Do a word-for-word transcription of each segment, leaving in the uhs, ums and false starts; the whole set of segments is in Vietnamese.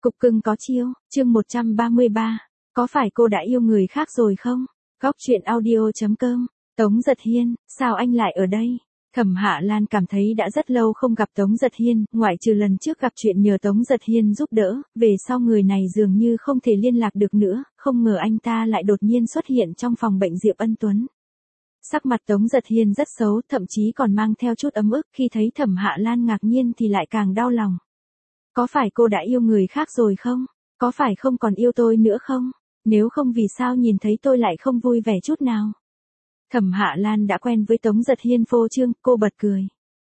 Cục cưng có chiêu, chương một trăm ba mươi ba. Có phải cô đã yêu người khác rồi không? Góc truyện audio chấm com. Tống Giật Hiên, sao anh lại ở đây? Thẩm Hạ Lan cảm thấy đã rất lâu không gặp Tống Giật Hiên, ngoại trừ lần trước gặp chuyện nhờ Tống Giật Hiên giúp đỡ, về sau người này dường như không thể liên lạc được nữa, không ngờ anh ta lại đột nhiên xuất hiện trong phòng bệnh Diệp Ân Tuấn. Sắc mặt Tống Giật Hiên rất xấu, thậm chí còn mang theo chút ấm ức, khi thấy Thẩm Hạ Lan ngạc nhiên thì lại càng đau lòng. Có phải cô đã yêu người khác rồi không? Có phải không còn yêu tôi nữa không? Nếu không vì sao nhìn thấy tôi lại không vui vẻ chút nào? Thẩm Hạ Lan đã quen với Tống Giật Hiên phô trương, cô bật cười.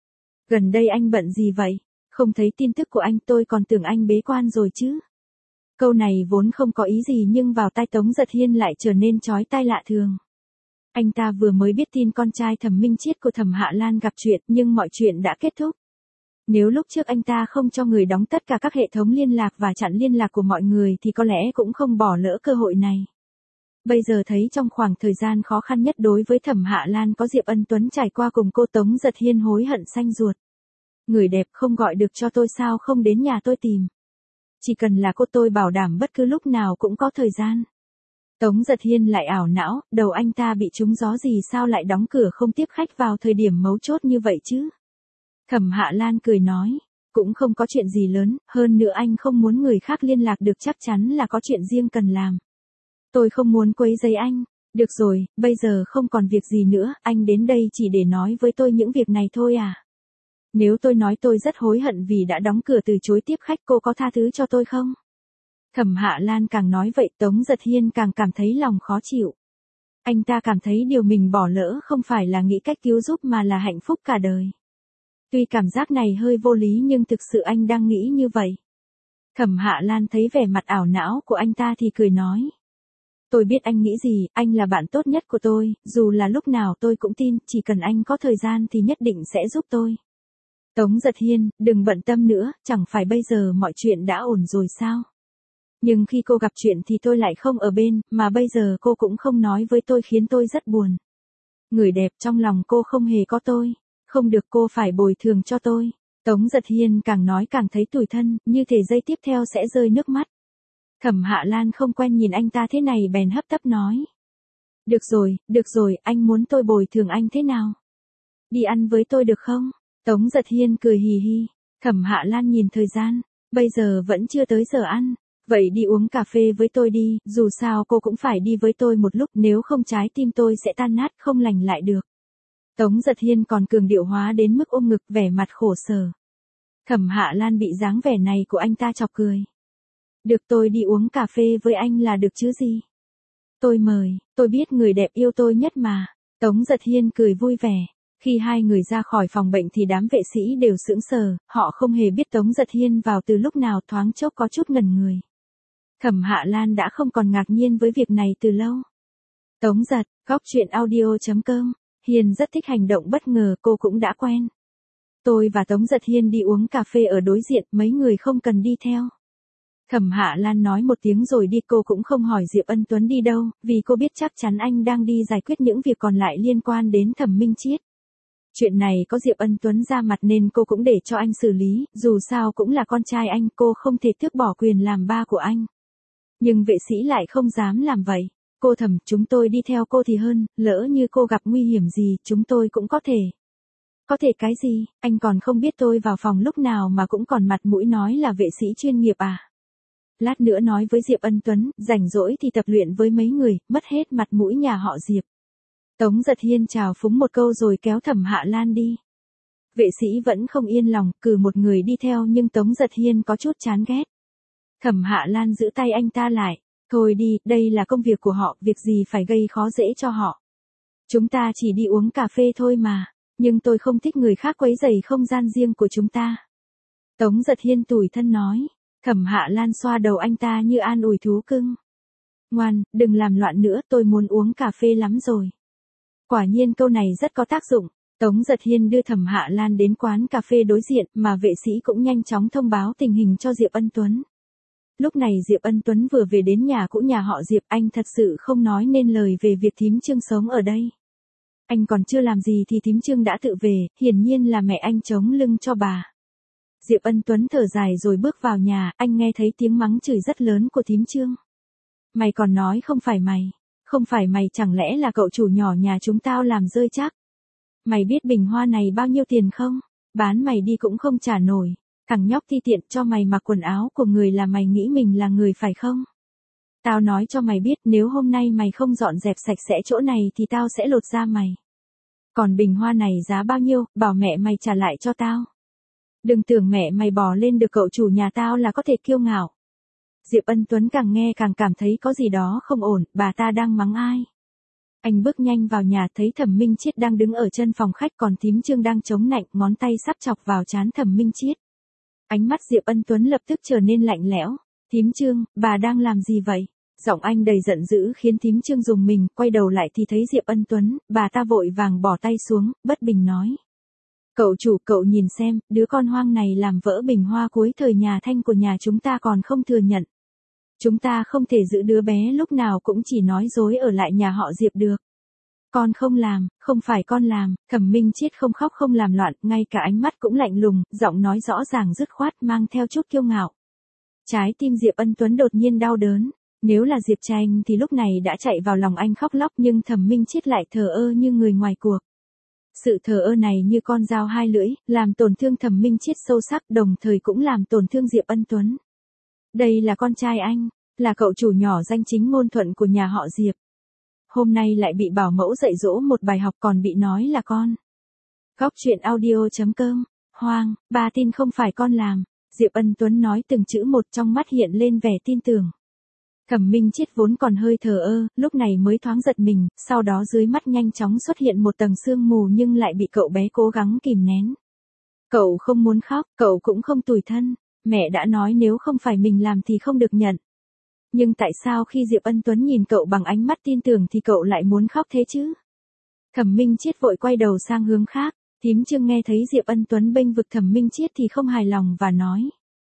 Gần đây anh bận gì vậy? Không thấy tin tức của anh, tôi còn tưởng anh bế quan rồi chứ. Câu này vốn không có ý gì nhưng vào tai Tống Giật Hiên lại trở nên chói tai lạ thường. Anh ta vừa mới biết tin con trai Thẩm Minh Chiết của Thẩm Hạ Lan gặp chuyện nhưng mọi chuyện đã kết thúc. Nếu lúc trước anh ta không cho người đóng tất cả các hệ thống liên lạc và chặn liên lạc của mọi người thì có lẽ cũng không bỏ lỡ cơ hội này. Bây giờ thấy trong khoảng thời gian khó khăn nhất đối với Thẩm Hạ Lan có Diệp Ân Tuấn trải qua cùng cô, Tống Giật Hiên hối hận xanh ruột. Người đẹp không gọi được cho tôi sao không đến nhà tôi tìm. Chỉ cần là cô tôi bảo đảm bất cứ lúc nào cũng có thời gian. Tống Giật Hiên lại ảo não, đầu anh ta bị trúng gió gì sao lại đóng cửa không tiếp khách vào thời điểm mấu chốt như vậy chứ. Thẩm Hạ Lan cười nói, cũng không có chuyện gì lớn, hơn nữa anh không muốn người khác liên lạc được, chắc chắn là có chuyện riêng cần làm. Tôi không muốn quấy rầy anh. Được rồi, bây giờ không còn việc gì nữa, anh đến đây chỉ để nói với tôi những việc này thôi à? Nếu tôi nói tôi rất hối hận vì đã đóng cửa từ chối tiếp khách, cô có tha thứ cho tôi không? Thẩm Hạ Lan càng nói vậy Tống Giật Hiên càng cảm thấy lòng khó chịu. Anh ta cảm thấy điều mình bỏ lỡ không phải là nghĩ cách cứu giúp mà là hạnh phúc cả đời. Tuy cảm giác này hơi vô lý nhưng thực sự anh đang nghĩ như vậy. Thẩm Hạ Lan thấy vẻ mặt ảo não của anh ta thì cười nói. Tôi biết anh nghĩ gì, anh là bạn tốt nhất của tôi, dù là lúc nào tôi cũng tin, chỉ cần anh có thời gian thì nhất định sẽ giúp tôi. Tống Giật Hiên, đừng bận tâm nữa, chẳng phải bây giờ mọi chuyện đã ổn rồi sao? Nhưng khi cô gặp chuyện thì tôi lại không ở bên, mà bây giờ cô cũng không nói với tôi khiến tôi rất buồn. Người đẹp trong lòng cô không hề có tôi. Không được, cô phải bồi thường cho tôi. Tống Giật Hiên càng nói càng thấy tủi thân, như thể giây tiếp theo sẽ rơi nước mắt. Thẩm Hạ Lan không quen nhìn anh ta thế này bèn hấp tấp nói. Được rồi, được rồi, anh muốn tôi bồi thường anh thế nào? Đi ăn với tôi được không? Tống Giật Hiên cười hì hì. Thẩm Hạ Lan nhìn thời gian, bây giờ vẫn chưa tới giờ ăn. Vậy đi uống cà phê với tôi đi, dù sao cô cũng phải đi với tôi một lúc, nếu không trái tim tôi sẽ tan nát không lành lại được. Tống Giật Hiên còn cường điệu hóa đến mức ôm ngực vẻ mặt khổ sở. Thẩm Hạ Lan bị dáng vẻ này của anh ta chọc cười. Được, tôi đi uống cà phê với anh là được chứ gì. Tôi mời, tôi biết người đẹp yêu tôi nhất mà. Tống Giật Hiên cười vui vẻ. Khi hai người ra khỏi phòng bệnh thì đám vệ sĩ đều sững sờ, họ không hề biết Tống Giật Hiên vào từ lúc nào, thoáng chốc có chút ngẩn người. Thẩm Hạ Lan đã không còn ngạc nhiên với việc này từ lâu. Tống Giật, góc truyện audio chấm com. Hiên rất thích hành động bất ngờ, cô cũng đã quen. Tôi và Tống Giật Hiên đi uống cà phê ở đối diện, mấy người không cần đi theo. Thẩm Hạ Lan nói một tiếng rồi đi, cô cũng không hỏi Diệp Ân Tuấn đi đâu, vì cô biết chắc chắn anh đang đi giải quyết những việc còn lại liên quan đến Thẩm Minh Chiết. Chuyện này có Diệp Ân Tuấn ra mặt nên cô cũng để cho anh xử lý, dù sao cũng là con trai anh, cô không thể tước bỏ quyền làm ba của anh. Nhưng vệ sĩ lại không dám làm vậy. Cô Thẩm, chúng tôi đi theo cô thì hơn, lỡ như cô gặp nguy hiểm gì, chúng tôi cũng có thể. Có thể cái gì, anh còn không biết tôi vào phòng lúc nào mà cũng còn mặt mũi nói là vệ sĩ chuyên nghiệp à? Lát nữa nói với Diệp Ân Tuấn, rảnh rỗi thì tập luyện với mấy người, mất hết mặt mũi nhà họ Diệp. Tống Giật Hiên chào phúng một câu rồi kéo Thẩm Hạ Lan đi. Vệ sĩ vẫn không yên lòng, cử một người đi theo nhưng Tống Giật Hiên có chút chán ghét. Thẩm Hạ Lan giữ tay anh ta lại. Thôi đi, đây là công việc của họ, việc gì phải gây khó dễ cho họ. Chúng ta chỉ đi uống cà phê thôi mà, nhưng tôi không thích người khác quấy rầy không gian riêng của chúng ta. Tống Giật Hiên tủi thân nói. Thẩm Hạ Lan xoa đầu anh ta như an ủi thú cưng. Ngoan, đừng làm loạn nữa, tôi muốn uống cà phê lắm rồi. Quả nhiên câu này rất có tác dụng. Tống Giật Hiên đưa Thẩm Hạ Lan đến quán cà phê đối diện, mà vệ sĩ cũng nhanh chóng thông báo tình hình cho Diệp Ân Tuấn. Lúc này Diệp Ân Tuấn vừa về đến nhà cũ nhà họ Diệp, anh thật sự không nói nên lời về việc thím Trương sống ở đây. Anh còn chưa làm gì thì thím Trương đã tự về, hiển nhiên là mẹ anh chống lưng cho bà. Diệp Ân Tuấn thở dài rồi bước vào nhà, anh nghe thấy tiếng mắng chửi rất lớn của thím Trương. Mày còn nói không phải mày, không phải mày chẳng lẽ là cậu chủ nhỏ nhà chúng tao làm rơi chắc. Mày biết bình hoa này bao nhiêu tiền không? Bán mày đi cũng không trả nổi. Thằng nhóc ti tiện cho mày mặc quần áo của người là mày nghĩ mình là người phải không? Tao nói cho mày biết nếu hôm nay mày không dọn dẹp sạch sẽ chỗ này thì tao sẽ lột da mày. Còn bình hoa này giá bao nhiêu, bảo mẹ mày trả lại cho tao. Đừng tưởng mẹ mày bò lên được cậu chủ nhà tao là có thể kiêu ngạo. Diệp Ân Tuấn càng nghe càng cảm thấy có gì đó không ổn, bà ta đang mắng ai. Anh bước nhanh vào nhà thấy Thẩm Minh Chiết đang đứng ở chân phòng khách còn thím Trương đang chống nạnh ngón tay sắp chọc vào trán Thẩm Minh Chiết. Ánh mắt Diệp Ân Tuấn lập tức trở nên lạnh lẽo. Thím Trương, bà đang làm gì vậy? Giọng anh đầy giận dữ khiến thím Trương rùng mình, quay đầu lại thì thấy Diệp Ân Tuấn, bà ta vội vàng bỏ tay xuống, bất bình nói. Cậu chủ, cậu nhìn xem, đứa con hoang này làm vỡ bình hoa cuối thời nhà Thanh của nhà chúng ta còn không thừa nhận. Chúng ta không thể giữ đứa bé lúc nào cũng chỉ nói dối ở lại nhà họ Diệp được. Con không làm, không phải con làm, Thẩm Minh Chiết không khóc không làm loạn, ngay cả ánh mắt cũng lạnh lùng, giọng nói rõ ràng dứt khoát mang theo chút kiêu ngạo. Trái tim Diệp Ân Tuấn đột nhiên đau đớn, nếu là Diệp Tranh thì lúc này đã chạy vào lòng anh khóc lóc nhưng Thẩm Minh Chiết lại thờ ơ như người ngoài cuộc. Sự thờ ơ này như con dao hai lưỡi, làm tổn thương Thẩm Minh Chiết sâu sắc đồng thời cũng làm tổn thương Diệp Ân Tuấn. Đây là con trai anh, là cậu chủ nhỏ danh chính ngôn thuận của nhà họ Diệp. Hôm nay lại bị bảo mẫu dạy dỗ một bài học còn bị nói là con. Góc truyện audio chấm com, Hoang, bà tin không phải con làm. Diệp Ân Tuấn nói từng chữ một trong mắt hiện lên vẻ tin tưởng. Thẩm Minh Chiết vốn còn hơi thờ ơ, lúc này mới thoáng giật mình, sau đó dưới mắt nhanh chóng xuất hiện một tầng sương mù nhưng lại bị cậu bé cố gắng kìm nén. Cậu không muốn khóc, cậu cũng không tủi thân, mẹ đã nói nếu không phải mình làm thì không được nhận. Nhưng tại sao khi Diệp Ân Tuấn nhìn cậu bằng ánh mắt tin tưởng thì cậu lại muốn khóc thế chứ? Thẩm Minh Chiết vội quay đầu sang hướng khác, thím Trương nghe thấy Diệp Ân Tuấn bênh vực Thẩm Minh Chiết thì không hài lòng và nói.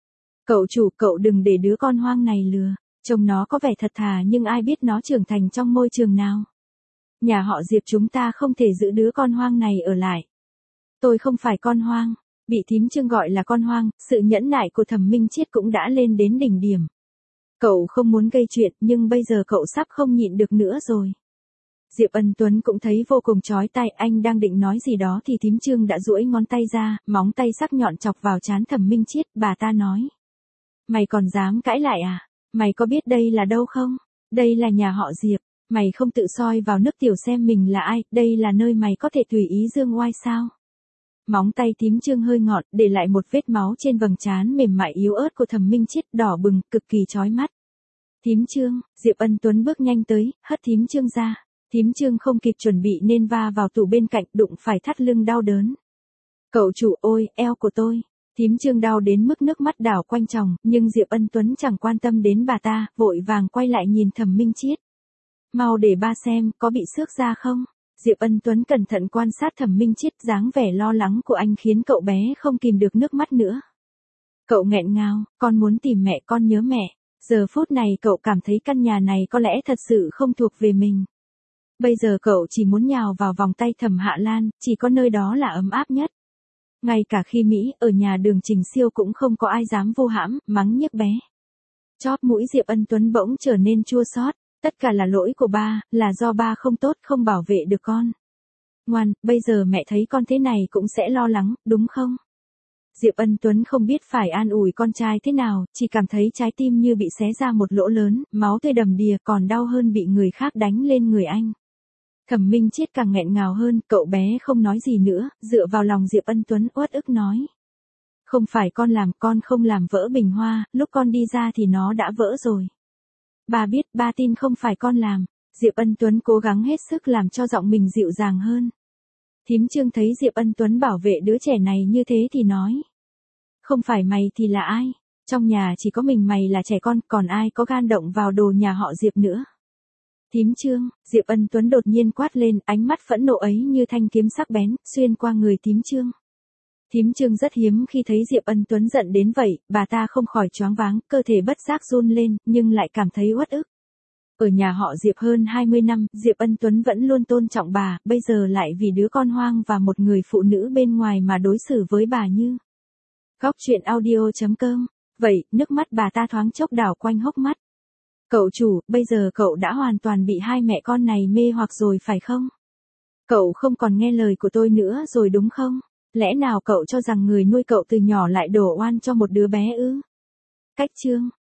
Cậu chủ, cậu đừng để đứa con hoang này lừa, trông nó có vẻ thật thà nhưng ai biết nó trưởng thành trong môi trường nào. Nhà họ Diệp chúng ta không thể giữ đứa con hoang này ở lại. Tôi không phải con hoang, bị thím Trương gọi là con hoang, sự nhẫn nại của Thẩm Minh Chiết cũng đã lên đến đỉnh điểm. Cậu không muốn gây chuyện nhưng bây giờ cậu sắp không nhịn được nữa rồi. Diệp Ân Tuấn cũng thấy vô cùng chói tai, anh đang định nói gì đó thì thím Trương đã duỗi ngón tay ra, móng tay sắc nhọn chọc vào trán Thẩm Minh Chiết, bà ta nói. Mày còn dám cãi lại à? Mày có biết đây là đâu không? Đây là nhà họ Diệp, mày không tự soi vào nước tiểu xem mình là ai, đây là nơi mày có thể tùy ý dương oai sao? Móng tay thím Trương hơi ngọt, để lại một vết máu trên vầng trán mềm mại yếu ớt của Thẩm Minh Chiết, đỏ bừng, cực kỳ chói mắt. Thím Trương, Diệp Ân Tuấn bước nhanh tới, hất thím Trương ra. Thím Trương không kịp chuẩn bị nên va vào tủ bên cạnh, đụng phải thắt lưng đau đớn. Cậu chủ ôi, eo của tôi. Thím Trương đau đến mức nước mắt đảo quanh tròng, nhưng Diệp Ân Tuấn chẳng quan tâm đến bà ta, vội vàng quay lại nhìn Thẩm Minh Chiết. Mau để ba xem, có bị xước da không? Diệp Ân Tuấn cẩn thận quan sát Thẩm Minh Chiết, dáng vẻ lo lắng của anh khiến cậu bé không kìm được nước mắt nữa. Cậu nghẹn ngào, con muốn tìm mẹ, con nhớ mẹ. Giờ phút này cậu cảm thấy căn nhà này có lẽ thật sự không thuộc về mình. Bây giờ cậu chỉ muốn nhào vào vòng tay Thẩm Hạ Lan, chỉ có nơi đó là ấm áp nhất. Ngay cả khi Mỹ ở nhà Đường Trình Siêu cũng không có ai dám vô hãm, mắng nhiếc bé. Chóp mũi Diệp Ân Tuấn bỗng trở nên chua xót, tất cả là lỗi của ba, là do ba không tốt không bảo vệ được con. Ngoan, bây giờ mẹ thấy con thế này cũng sẽ lo lắng, đúng không? Diệp Ân Tuấn không biết phải an ủi con trai thế nào, chỉ cảm thấy trái tim như bị xé ra một lỗ lớn, máu tươi đầm đìa còn đau hơn bị người khác đánh lên người anh. Thẩm Minh Chiết càng nghẹn ngào hơn, cậu bé không nói gì nữa, dựa vào lòng Diệp Ân Tuấn uất ức nói. Không phải con làm, con không làm vỡ bình hoa, lúc con đi ra thì nó đã vỡ rồi. Ba biết, ba tin không phải con làm. Diệp Ân Tuấn cố gắng hết sức làm cho giọng mình dịu dàng hơn. Thím Trương thấy Diệp Ân Tuấn bảo vệ đứa trẻ này như thế thì nói. Không phải mày thì là ai? Trong nhà chỉ có mình mày là trẻ con, còn ai có gan động vào đồ nhà họ Diệp nữa? Thím Trương, Diệp Ân Tuấn đột nhiên quát lên, ánh mắt phẫn nộ ấy như thanh kiếm sắc bén, xuyên qua người thím Trương. Thím Trương rất hiếm khi thấy Diệp Ân Tuấn giận đến vậy, bà ta không khỏi choáng váng, cơ thể bất giác run lên, nhưng lại cảm thấy uất ức. Ở nhà họ Diệp hơn hai mươi năm, Diệp Ân Tuấn vẫn luôn tôn trọng bà, bây giờ lại vì đứa con hoang và một người phụ nữ bên ngoài mà đối xử với bà như Góc chuyện audio chấm com. Vậy, nước mắt bà ta thoáng chốc đảo quanh hốc mắt. Cậu chủ, bây giờ cậu đã hoàn toàn bị hai mẹ con này mê hoặc rồi phải không? Cậu không còn nghe lời của tôi nữa rồi đúng không? Lẽ nào cậu cho rằng người nuôi cậu từ nhỏ lại đổ oan cho một đứa bé ư? Cách chương